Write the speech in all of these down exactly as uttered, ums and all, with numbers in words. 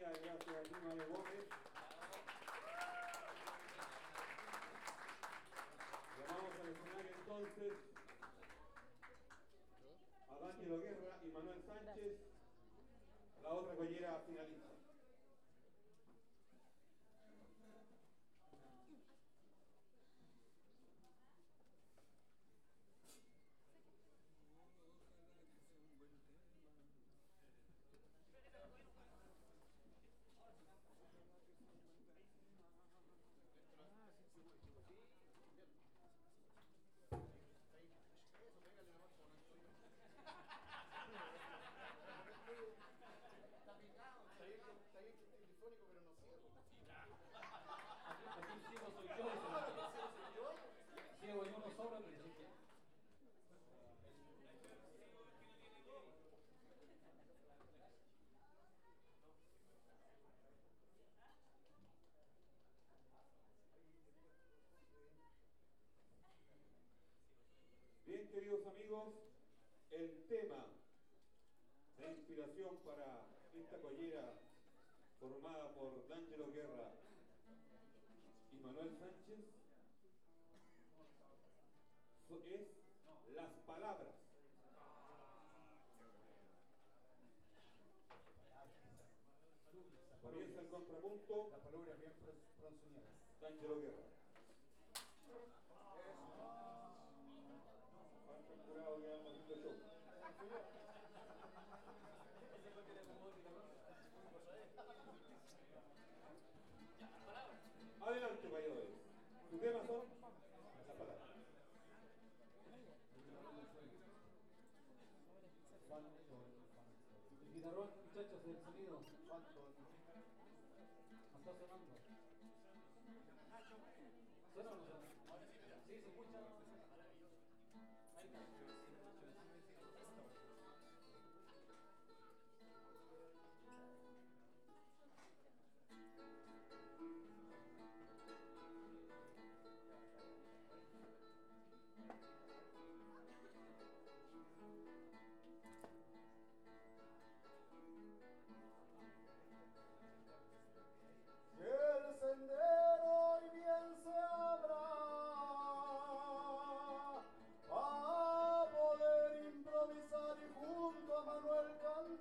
Muchas gracias a ti, Mario Gómez. Llamamos al escenario entonces a D'Angelo Guerra y Manuel Sánchez, la otra collera finalista. Bien, queridos amigos, el tema de inspiración para esta collera formada por D'Angelo Guerra y Manuel Sánchez es las palabras. Comienza el contrapunto. La palabra bien pronunciada. D'Angelo Guerra. Falta jurado que vamos haciendo show. Adelante, mayores. ¿Sus temas son? Las palabras. El guitarrón, muchachos, del sonido. ¿No está sonando? ¿Suena o no suena? Sí, se escucha. Ahí está. El sendero hoy bien se abra a poder improvisar y junto a Manuel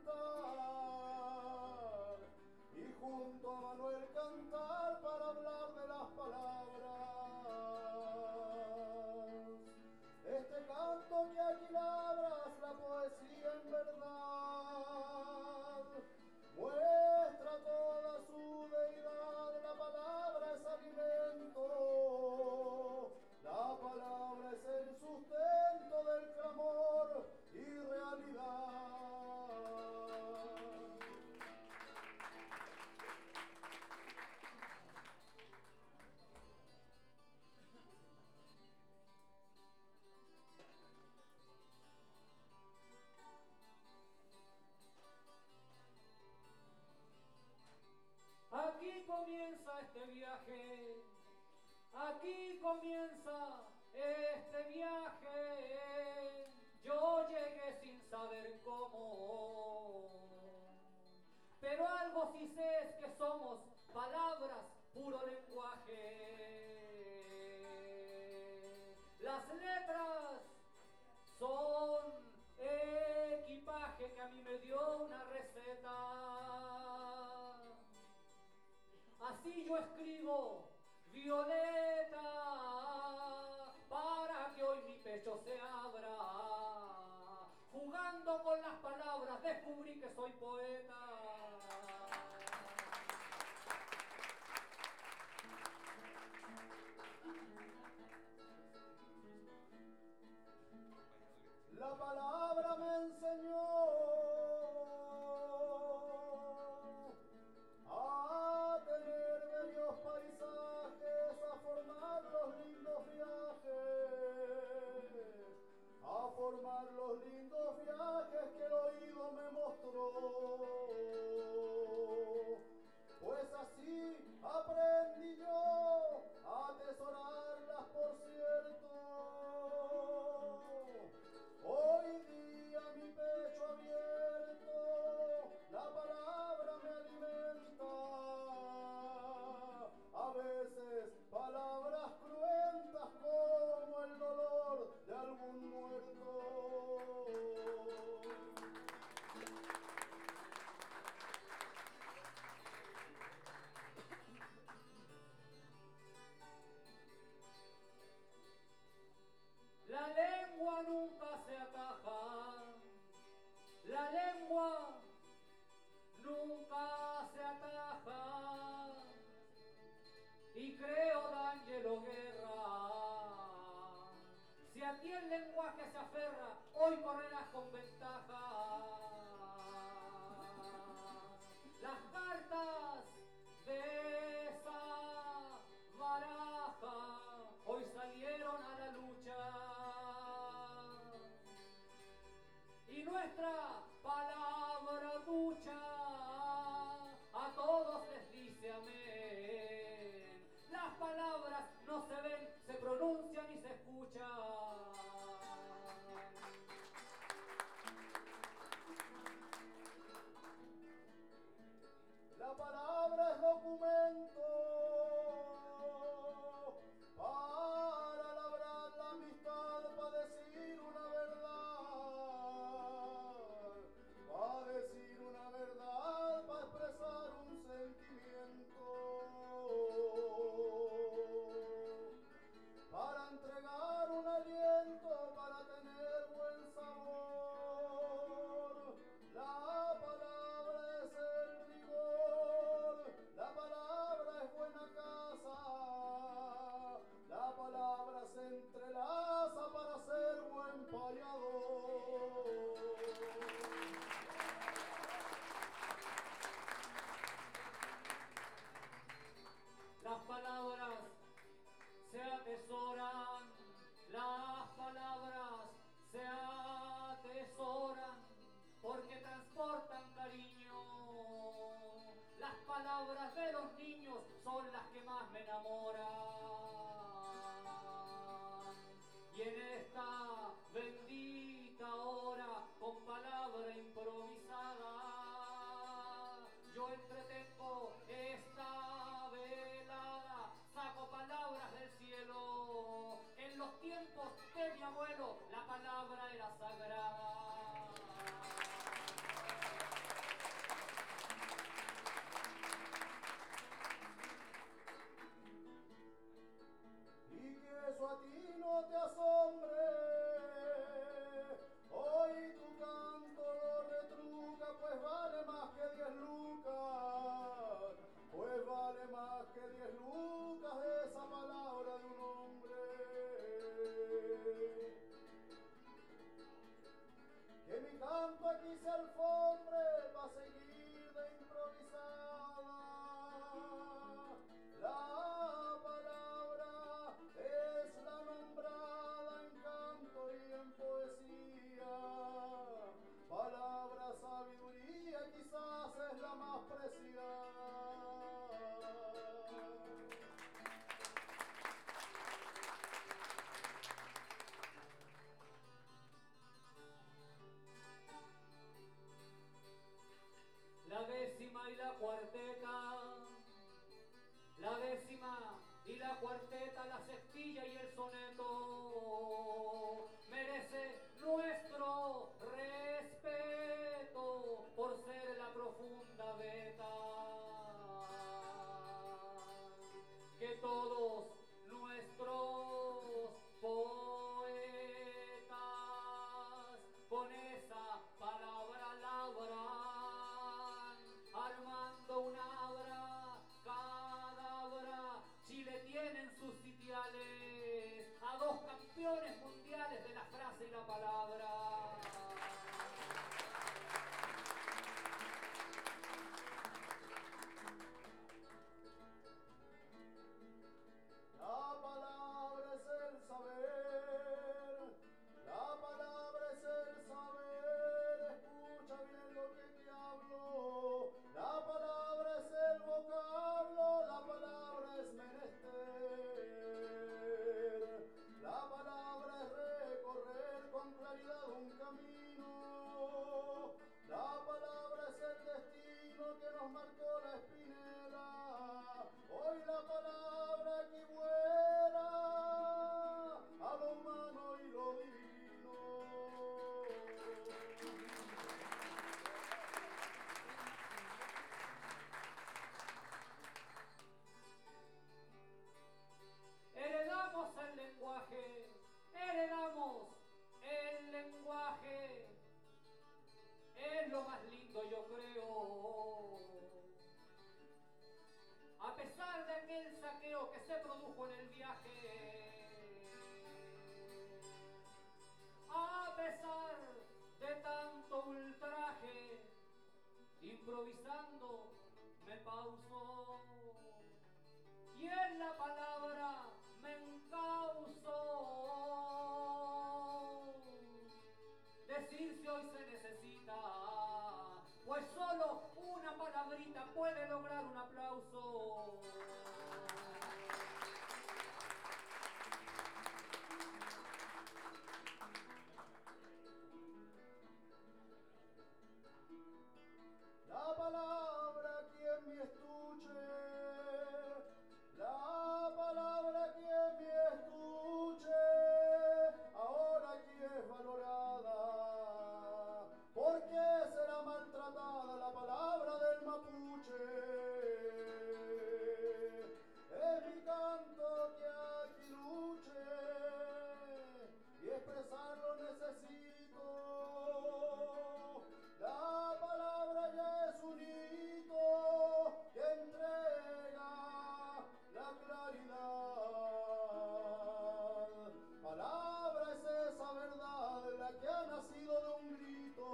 cantar y junto a Manuel cantar para hablar de las palabras. Este canto que aquí labras la poesía en verdad muestra toda su deidad. La palabra es alimento, la palabra es el sustento del clamor y realidad. Aquí comienza este viaje, aquí comienza este viaje. Yo llegué sin saber cómo, pero algo sí sé es que somos palabras, puro lenguaje. Las letras son equipaje que a mí me dio una receta. Así yo escribo violeta para que hoy mi pecho se abra. Jugando con las palabras descubrí que soy poeta. La palabra me enseñó a tener bellos paisajes, a formar los lindos viajes, a formar los lindos viajes que el oído me mostró. a ti el lenguaje se aferra, hoy correrás con ventaja. Las cartas de esa baraja hoy salieron a la lucha. Y nuestra palabra ducha a todos les dice amén. Las palabras no se ven, se pronuncian y se escuchan. La palabra es documento para labrar la amistad, para decir una verdad, para decir una verdad, para expresar un sentimiento, para entregar un aliento, para tener buen sabor. La palabra es el rigor, la palabra es buena casa, la palabra se entrelaza para ser buen payador. Las palabras se atesoran, las palabras se atesoran, porque transportan cariño. Las palabras de los niños son las que más me enamoran. Y en esta bendita hora, con palabra improvisada, yo entretengo esta velada, saco palabras del cielo. En los tiempos de mi abuelo, la palabra era sagrada. Y que eso a ti no te asombre, hoy tu canto lo retruca, pues vale más que diez lucas, pues vale más que diez lucas esa palabra de un hombre. Que mi canto aquí se alfombre va a seguir de improvisada. La palabra es la nombrada en canto y en poesía. Palabra sabiduría quizás es la más preciada. La décima y la cuarteta, la décima y la cuarteta, la sextilla y el soneto merece nuestro respeto por ser la profunda beta que todos nuestros poetas con esa palabra labran, armando un abra cadabra. Chile tiene en sus sitiales a dos campeones mundiales de la frase y la palabra. La palabra es el saber, la palabra es el saber, escucha bien lo que te hablo. La palabra es el vocablo, la palabra es menester. La palabra es recorrer con claridad un camino. La palabra es el destino que nos marcó la espinela. Hoy la palabra aquí vuela a lo humano y lo divino. Heredamos el lenguaje, heredamos el lenguaje. Es lo más lindo, yo creo. A pesar de aquel saqueo que se produjo en el viaje, pesar de tanto ultraje, improvisando me pauso y en la palabra me encauso. Decir si hoy se necesita, pues solo una palabrita puede lograr un aplauso. La palabra quien me escuche, la palabra quien me escuche, ahora aquí es valorada, porque será maltratada la palabra del mapuche. Es mi canto que aquí luche y expresarlo necesito. La palabra ya es un hito que entrega la claridad. Palabra es esa verdad, la que ha nacido de un grito.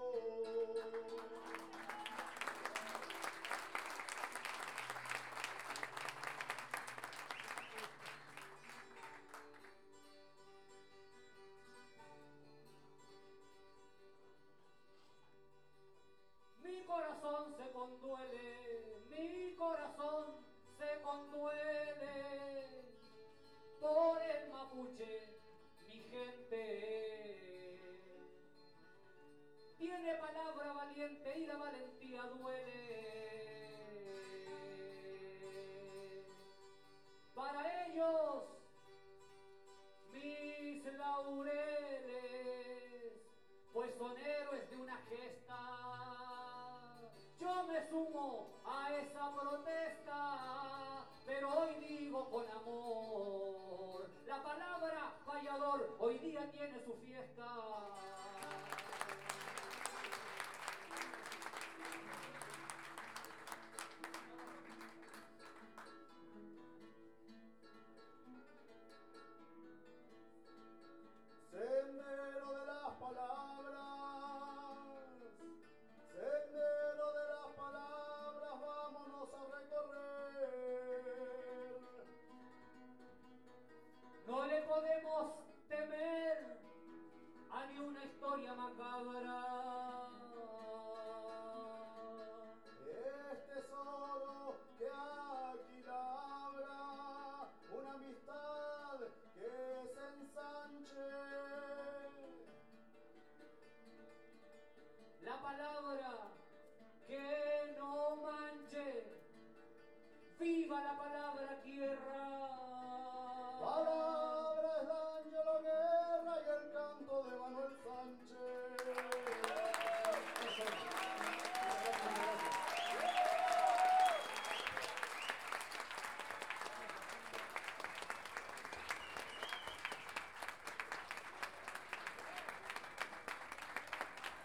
Mi corazón se conduele, mi corazón se conduele por el mapuche, mi gente. Tiene palabra valiente y la valentía duele. Para ellos, mis laureles, pues son héroes de una gesta. Yo me sumo a esa protesta, pero hoy digo con amor, la palabra fallador hoy día tiene su fiesta.